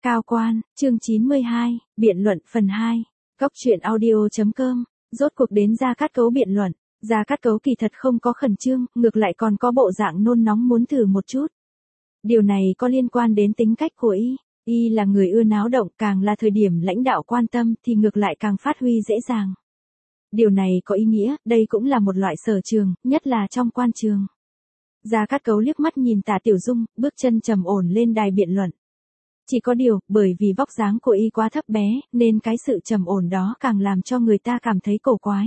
Cao quan, chương 92, biện luận phần 2. Góc truyện audio.com. Rốt cuộc đến Gia Cát Cấu biện luận. Gia Cát Cấu kỳ thật không có khẩn trương, ngược lại còn có bộ dạng nôn nóng muốn thử một chút. Điều này có liên quan đến tính cách của y. Y là người ưa náo động, càng là thời điểm lãnh đạo quan tâm thì ngược lại càng phát huy dễ dàng. Điều này có ý nghĩa, đây cũng là một loại sở trường, nhất là trong quan trường. Gia Cát Cấu liếc mắt nhìn Tạ Tiểu Dung, bước chân trầm ổn lên đài biện luận. Chỉ có điều, bởi vì vóc dáng của y quá thấp bé, nên cái sự trầm ổn đó càng làm cho người ta cảm thấy cổ quái.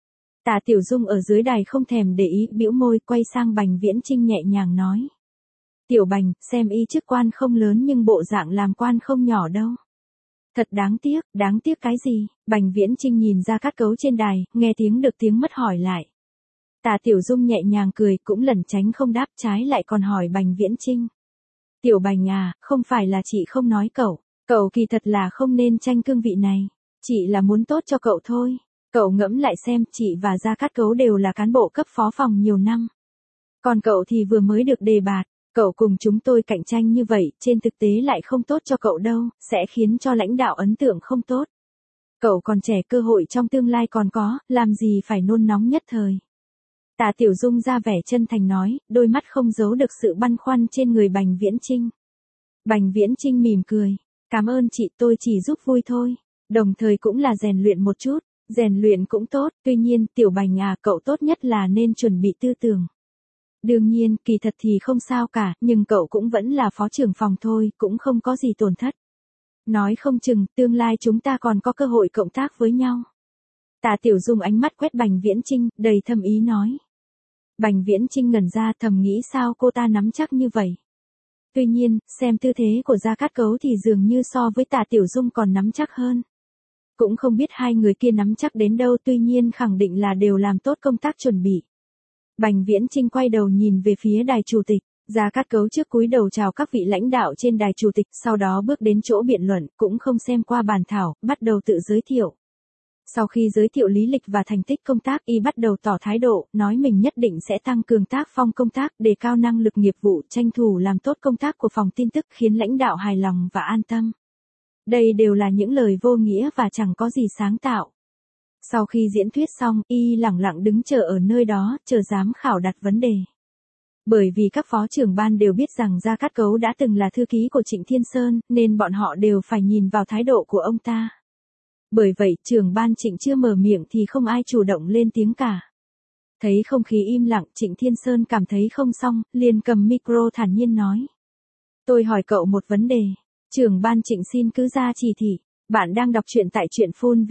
Tạ Tiểu Dung ở dưới đài không thèm để ý, bĩu môi quay sang Bành Viễn Chinh nhẹ nhàng nói. Tiểu Bành, xem y chức quan không lớn nhưng bộ dạng làm quan không nhỏ đâu. Thật đáng tiếc cái gì? Bành Viễn Chinh nhìn Gia Cát Cấu trên đài, nghe tiếng được tiếng mất hỏi lại. Tạ Tiểu Dung nhẹ nhàng cười, cũng lẩn tránh không đáp, trái lại còn hỏi Bành Viễn Chinh. Tiểu Bành à, không phải là chị không nói cậu kỳ thật là không nên tranh cương vị này. Chị là muốn tốt cho cậu thôi. Cậu ngẫm lại xem, chị và Gia Cát Cấu đều là cán bộ cấp phó phòng nhiều năm. Còn cậu thì vừa mới được đề bạt. Cậu cùng chúng tôi cạnh tranh như vậy, trên thực tế lại không tốt cho cậu đâu, sẽ khiến cho lãnh đạo ấn tượng không tốt. Cậu còn trẻ, cơ hội trong tương lai còn có, làm gì phải nôn nóng nhất thời. Tạ Tiểu Dung ra vẻ chân thành nói, đôi mắt không giấu được sự băn khoăn trên người Bành Viễn Chinh. Bành Viễn Chinh mỉm cười, cảm ơn chị, tôi chỉ giúp vui thôi, đồng thời cũng là rèn luyện một chút, rèn luyện cũng tốt, tuy nhiên, Tiểu Bành à, cậu tốt nhất là nên chuẩn bị tư tưởng. Đương nhiên, kỳ thật thì không sao cả, nhưng cậu cũng vẫn là phó trưởng phòng thôi, cũng không có gì tổn thất. Nói không chừng, tương lai chúng ta còn có cơ hội cộng tác với nhau. Tạ Tiểu Dung ánh mắt quét Bành Viễn Chinh, đầy thâm ý nói. Bành Viễn Chinh ngẩn ra, thầm nghĩ sao cô ta nắm chắc như vậy. Tuy nhiên, xem tư thế của Gia Cát Cấu thì dường như so với Tạ Tiểu Dung còn nắm chắc hơn. Cũng không biết hai người kia nắm chắc đến đâu, tuy nhiên khẳng định là đều làm tốt công tác chuẩn bị. Bành Viễn Chinh quay đầu nhìn về phía đài chủ tịch, Gia Cát Cấu trước cúi đầu chào các vị lãnh đạo trên đài chủ tịch, sau đó bước đến chỗ biện luận, cũng không xem qua bàn thảo, bắt đầu tự giới thiệu. Sau khi giới thiệu lý lịch và thành tích công tác, y bắt đầu tỏ thái độ, nói mình nhất định sẽ tăng cường tác phong công tác, đề cao năng lực nghiệp vụ, tranh thủ làm tốt công tác của phòng tin tức, khiến lãnh đạo hài lòng và an tâm. Đây đều là những lời vô nghĩa và chẳng có gì sáng tạo. Sau khi diễn thuyết xong, y lẳng lặng đứng chờ ở nơi đó, chờ giám khảo đặt vấn đề. Bởi vì các phó trưởng ban đều biết rằng Gia Cát Cấu đã từng là thư ký của Trịnh Thiên Sơn, nên bọn họ đều phải nhìn vào thái độ của ông ta. Bởi vậy, trưởng ban Trịnh chưa mở miệng thì không ai chủ động lên tiếng cả. Thấy không khí im lặng, Trịnh Thiên Sơn cảm thấy không xong, liền cầm micro thản nhiên nói. Tôi hỏi cậu một vấn đề. Trưởng ban Trịnh xin cứ ra chỉ thị. Bạn đang đọc truyện tại truyện phun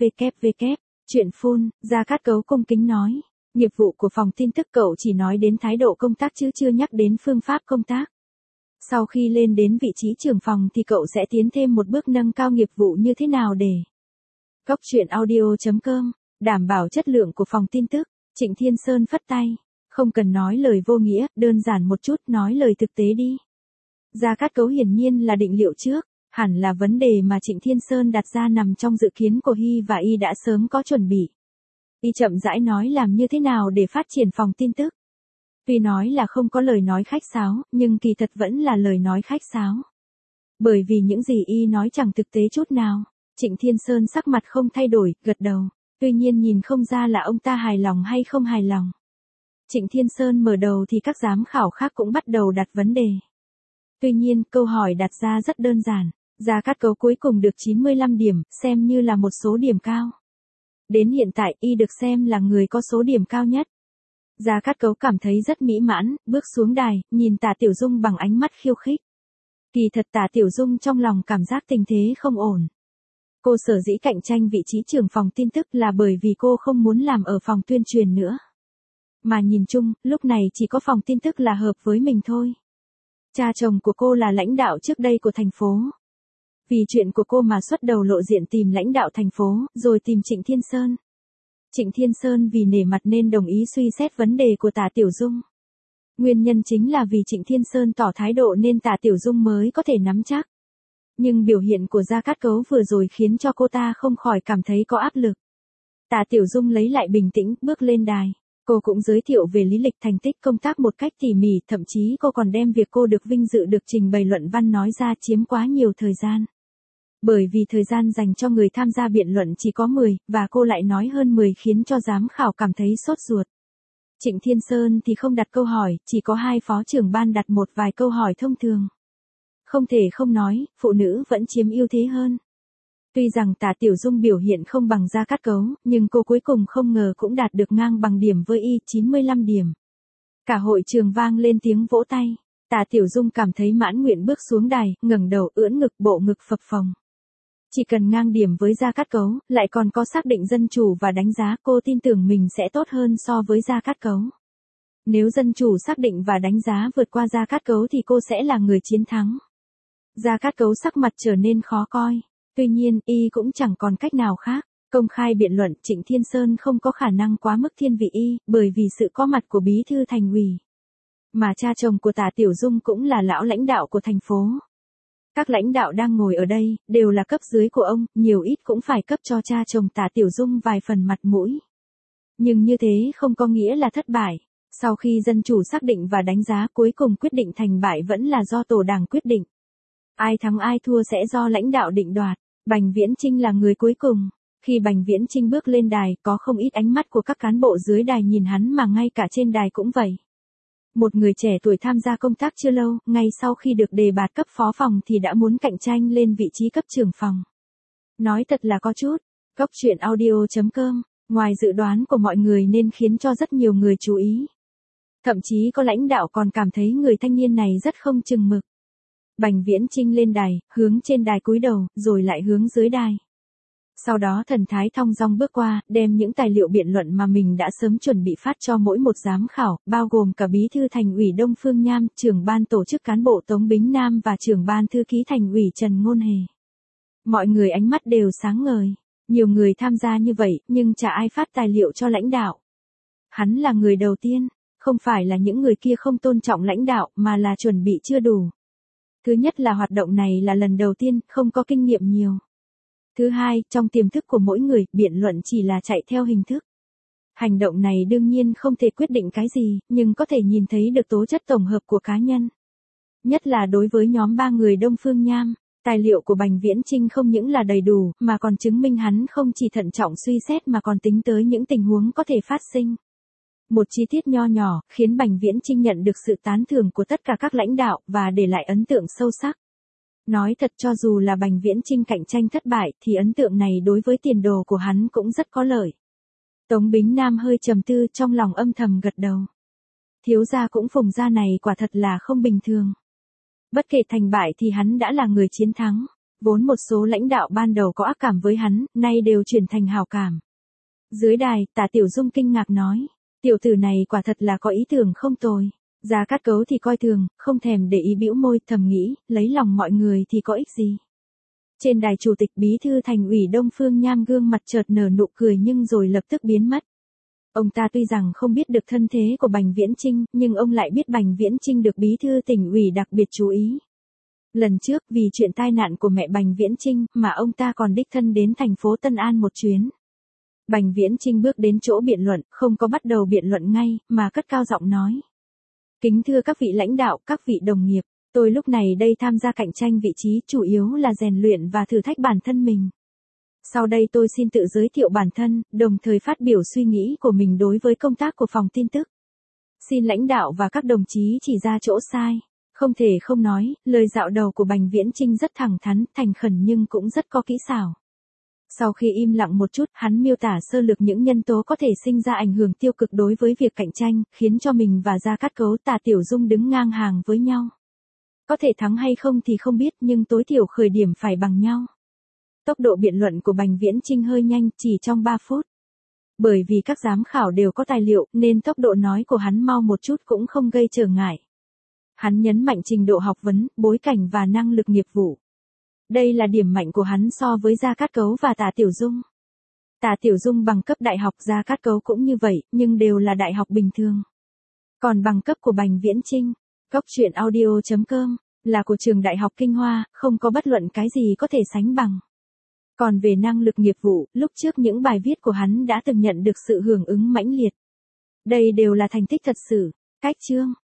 www. Truyện phun, Gia Cát Cấu cung kính nói. Nghiệp vụ của phòng tin tức cậu chỉ nói đến thái độ công tác chứ chưa nhắc đến phương pháp công tác. Sau khi lên đến vị trí trưởng phòng thì cậu sẽ tiến thêm một bước nâng cao nghiệp vụ như thế nào để... Góc truyện audio.com, đảm bảo chất lượng của phòng tin tức. Trịnh Thiên Sơn phất tay. Không cần nói lời vô nghĩa, đơn giản một chút, nói lời thực tế đi. Gia Cát Cấu hiển nhiên là định liệu trước. Hẳn là vấn đề mà Trịnh Thiên Sơn đặt ra nằm trong dự kiến của y và y đã sớm có chuẩn bị. Y chậm rãi nói làm như thế nào để phát triển phòng tin tức. Tuy nói là không có lời nói khách sáo, nhưng kỳ thật vẫn là lời nói khách sáo. Bởi vì những gì y nói chẳng thực tế chút nào. Trịnh Thiên Sơn sắc mặt không thay đổi, gật đầu. Tuy nhiên nhìn không ra là ông ta hài lòng hay không hài lòng. Trịnh Thiên Sơn mở đầu thì các giám khảo khác cũng bắt đầu đặt vấn đề. Tuy nhiên, câu hỏi đặt ra rất đơn giản. Gia Cát Cấu cuối cùng được 95 điểm, xem như là một số điểm cao. Đến hiện tại, y được xem là người có số điểm cao nhất. Gia Cát Cấu cảm thấy rất mỹ mãn, bước xuống đài, nhìn Tạ Tiểu Dung bằng ánh mắt khiêu khích. Kỳ thật Tạ Tiểu Dung trong lòng cảm giác tình thế không ổn. Cô sở dĩ cạnh tranh vị trí trưởng phòng tin tức là bởi vì cô không muốn làm ở phòng tuyên truyền nữa. Mà nhìn chung, lúc này chỉ có phòng tin tức là hợp với mình thôi. Cha chồng của cô là lãnh đạo trước đây của thành phố. Vì chuyện của cô mà xuất đầu lộ diện tìm lãnh đạo thành phố, rồi tìm Trịnh Thiên Sơn. Trịnh Thiên Sơn vì nể mặt nên đồng ý suy xét vấn đề của Tạ Tiểu Dung. Nguyên nhân chính là vì Trịnh Thiên Sơn tỏ thái độ nên Tạ Tiểu Dung mới có thể nắm chắc. Nhưng biểu hiện của Gia Cát Cấu vừa rồi khiến cho cô ta không khỏi cảm thấy có áp lực. Tạ Tiểu Dung lấy lại bình tĩnh, bước lên đài. Cô cũng giới thiệu về lý lịch thành tích công tác một cách tỉ mỉ, thậm chí cô còn đem việc cô được vinh dự được trình bày luận văn nói ra chiếm quá nhiều thời gian. Bởi vì thời gian dành cho người tham gia biện luận chỉ có 10, và cô lại nói hơn 10 khiến cho giám khảo cảm thấy sốt ruột. Trịnh Thiên Sơn thì không đặt câu hỏi, chỉ có hai phó trưởng ban đặt một vài câu hỏi thông thường. Không thể không nói, phụ nữ vẫn chiếm ưu thế hơn. Tuy rằng Tả Tiểu Dung biểu hiện không bằng Gia Cát Cấu, nhưng cô cuối cùng không ngờ cũng đạt được ngang bằng điểm với y, 95 điểm. Cả hội trường vang lên tiếng vỗ tay. Tả Tiểu Dung cảm thấy mãn nguyện bước xuống đài, ngẩng đầu ưỡn ngực, bộ ngực phập phồng. Chỉ cần ngang điểm với Gia Cát Cấu, lại còn có xác định dân chủ và đánh giá, cô tin tưởng mình sẽ tốt hơn so với Gia Cát Cấu. Nếu dân chủ xác định và đánh giá vượt qua Gia Cát Cấu thì cô sẽ là người chiến thắng. Gia Cát Cấu sắc mặt trở nên khó coi. Tuy nhiên, y cũng chẳng còn cách nào khác. Công khai biện luận, Trịnh Thiên Sơn không có khả năng quá mức thiên vị y, bởi vì sự có mặt của bí thư thành ủy. Mà cha chồng của Tả Tiểu Dung cũng là lão lãnh đạo của thành phố. Các lãnh đạo đang ngồi ở đây, đều là cấp dưới của ông, nhiều ít cũng phải cấp cho cha chồng Tả Tiểu Dung vài phần mặt mũi. Nhưng như thế không có nghĩa là thất bại. Sau khi dân chủ xác định và đánh giá, cuối cùng quyết định thành bại vẫn là do tổ đảng quyết định. Ai thắng ai thua sẽ do lãnh đạo định đoạt. Bành Viễn Chinh là người cuối cùng. Khi Bành Viễn Chinh bước lên đài, có không ít ánh mắt của các cán bộ dưới đài nhìn hắn, mà ngay cả trên đài cũng vậy. Một người trẻ tuổi tham gia công tác chưa lâu, ngay sau khi được đề bạt cấp phó phòng thì đã muốn cạnh tranh lên vị trí cấp trưởng phòng. Nói thật là có chút. Cốc truyện audio.com, ngoài dự đoán của mọi người nên khiến cho rất nhiều người chú ý. Thậm chí có lãnh đạo còn cảm thấy người thanh niên này rất không chừng mực. Bành Viễn Chinh lên đài, hướng trên đài cúi đầu, rồi lại hướng dưới đài. Sau đó thần thái thong dong bước qua, đem những tài liệu biện luận mà mình đã sớm chuẩn bị phát cho mỗi một giám khảo, bao gồm cả bí thư thành ủy Đông Phương Nham, trưởng ban tổ chức cán bộ Tống Bính Nam và trưởng ban thư ký thành ủy Trần Ngôn Hề. Mọi người ánh mắt đều sáng ngời. Nhiều người tham gia như vậy, nhưng chả ai phát tài liệu cho lãnh đạo. Hắn là người đầu tiên, không phải là những người kia không tôn trọng lãnh đạo, mà là chuẩn bị chưa đủ. Thứ nhất là hoạt động này là lần đầu tiên, không có kinh nghiệm nhiều. Thứ hai, trong tiềm thức của mỗi người, biện luận chỉ là chạy theo hình thức. Hành động này đương nhiên không thể quyết định cái gì, nhưng có thể nhìn thấy được tố chất tổng hợp của cá nhân. Nhất là đối với nhóm 3 người Đông Phương Nham, tài liệu của Bành Viễn Chinh không những là đầy đủ, mà còn chứng minh hắn không chỉ thận trọng suy xét mà còn tính tới những tình huống có thể phát sinh. Một chi tiết nho nhỏ, khiến Bành Viễn Chinh nhận được sự tán thưởng của tất cả các lãnh đạo, và để lại ấn tượng sâu sắc. Nói thật, cho dù là Bành Viễn Chinh cạnh tranh thất bại, thì ấn tượng này đối với tiền đồ của hắn cũng rất có lợi. Tống Bính Nam hơi trầm tư, trong lòng âm thầm gật đầu. Thiếu gia cũng Phùng gia này quả thật là không bình thường. Bất kể thành bại thì hắn đã là người chiến thắng. Vốn một số lãnh đạo ban đầu có ác cảm với hắn, nay đều chuyển thành hảo cảm. Dưới đài, Tả Tiểu Dung kinh ngạc nói. Tiểu tử này quả thật là có ý tưởng không tồi. Gia Cát Cấu thì coi thường, không thèm để ý, bĩu môi, thầm nghĩ, lấy lòng mọi người thì có ích gì. Trên đài chủ tịch bí thư thành ủy Đông Phương Nham gương mặt chợt nở nụ cười nhưng rồi lập tức biến mất. Ông ta tuy rằng không biết được thân thế của Bành Viễn Chinh, nhưng ông lại biết Bành Viễn Chinh được bí thư tỉnh ủy đặc biệt chú ý. Lần trước vì chuyện tai nạn của mẹ Bành Viễn Chinh mà ông ta còn đích thân đến thành phố Tân An một chuyến. Bành Viễn Chinh bước đến chỗ biện luận, không có bắt đầu biện luận ngay, mà cất cao giọng nói. Kính thưa các vị lãnh đạo, các vị đồng nghiệp, tôi lúc này đây tham gia cạnh tranh vị trí chủ yếu là rèn luyện và thử thách bản thân mình. Sau đây tôi xin tự giới thiệu bản thân, đồng thời phát biểu suy nghĩ của mình đối với công tác của phòng tin tức. Xin lãnh đạo và các đồng chí chỉ ra chỗ sai. Không thể không nói, lời dạo đầu của Bành Viễn Chinh rất thẳng thắn, thành khẩn nhưng cũng rất có kỹ xảo. Sau khi im lặng một chút, hắn miêu tả sơ lược những nhân tố có thể sinh ra ảnh hưởng tiêu cực đối với việc cạnh tranh, khiến cho mình và Gia Cát Cấu, Tả Tiểu Dung đứng ngang hàng với nhau. Có thể thắng hay không thì không biết, nhưng tối thiểu khởi điểm phải bằng nhau. Tốc độ biện luận của Bành Viễn Chinh hơi nhanh, chỉ trong 3 phút. Bởi vì các giám khảo đều có tài liệu, nên tốc độ nói của hắn mau một chút cũng không gây trở ngại. Hắn nhấn mạnh trình độ học vấn, bối cảnh và năng lực nghiệp vụ. Đây là điểm mạnh của hắn so với Gia Cát Cấu và Tả Tiểu Dung. Tả Tiểu Dung bằng cấp đại học, Gia Cát Cấu cũng như vậy, nhưng đều là đại học bình thường. Còn bằng cấp của Bành Viễn Chinh, Cốc truyện audio.com, là của trường Đại học Kinh Hoa, không có bất luận cái gì có thể sánh bằng. Còn về năng lực nghiệp vụ, lúc trước những bài viết của hắn đã từng nhận được sự hưởng ứng mãnh liệt. Đây đều là thành tích thật sự. Cách chương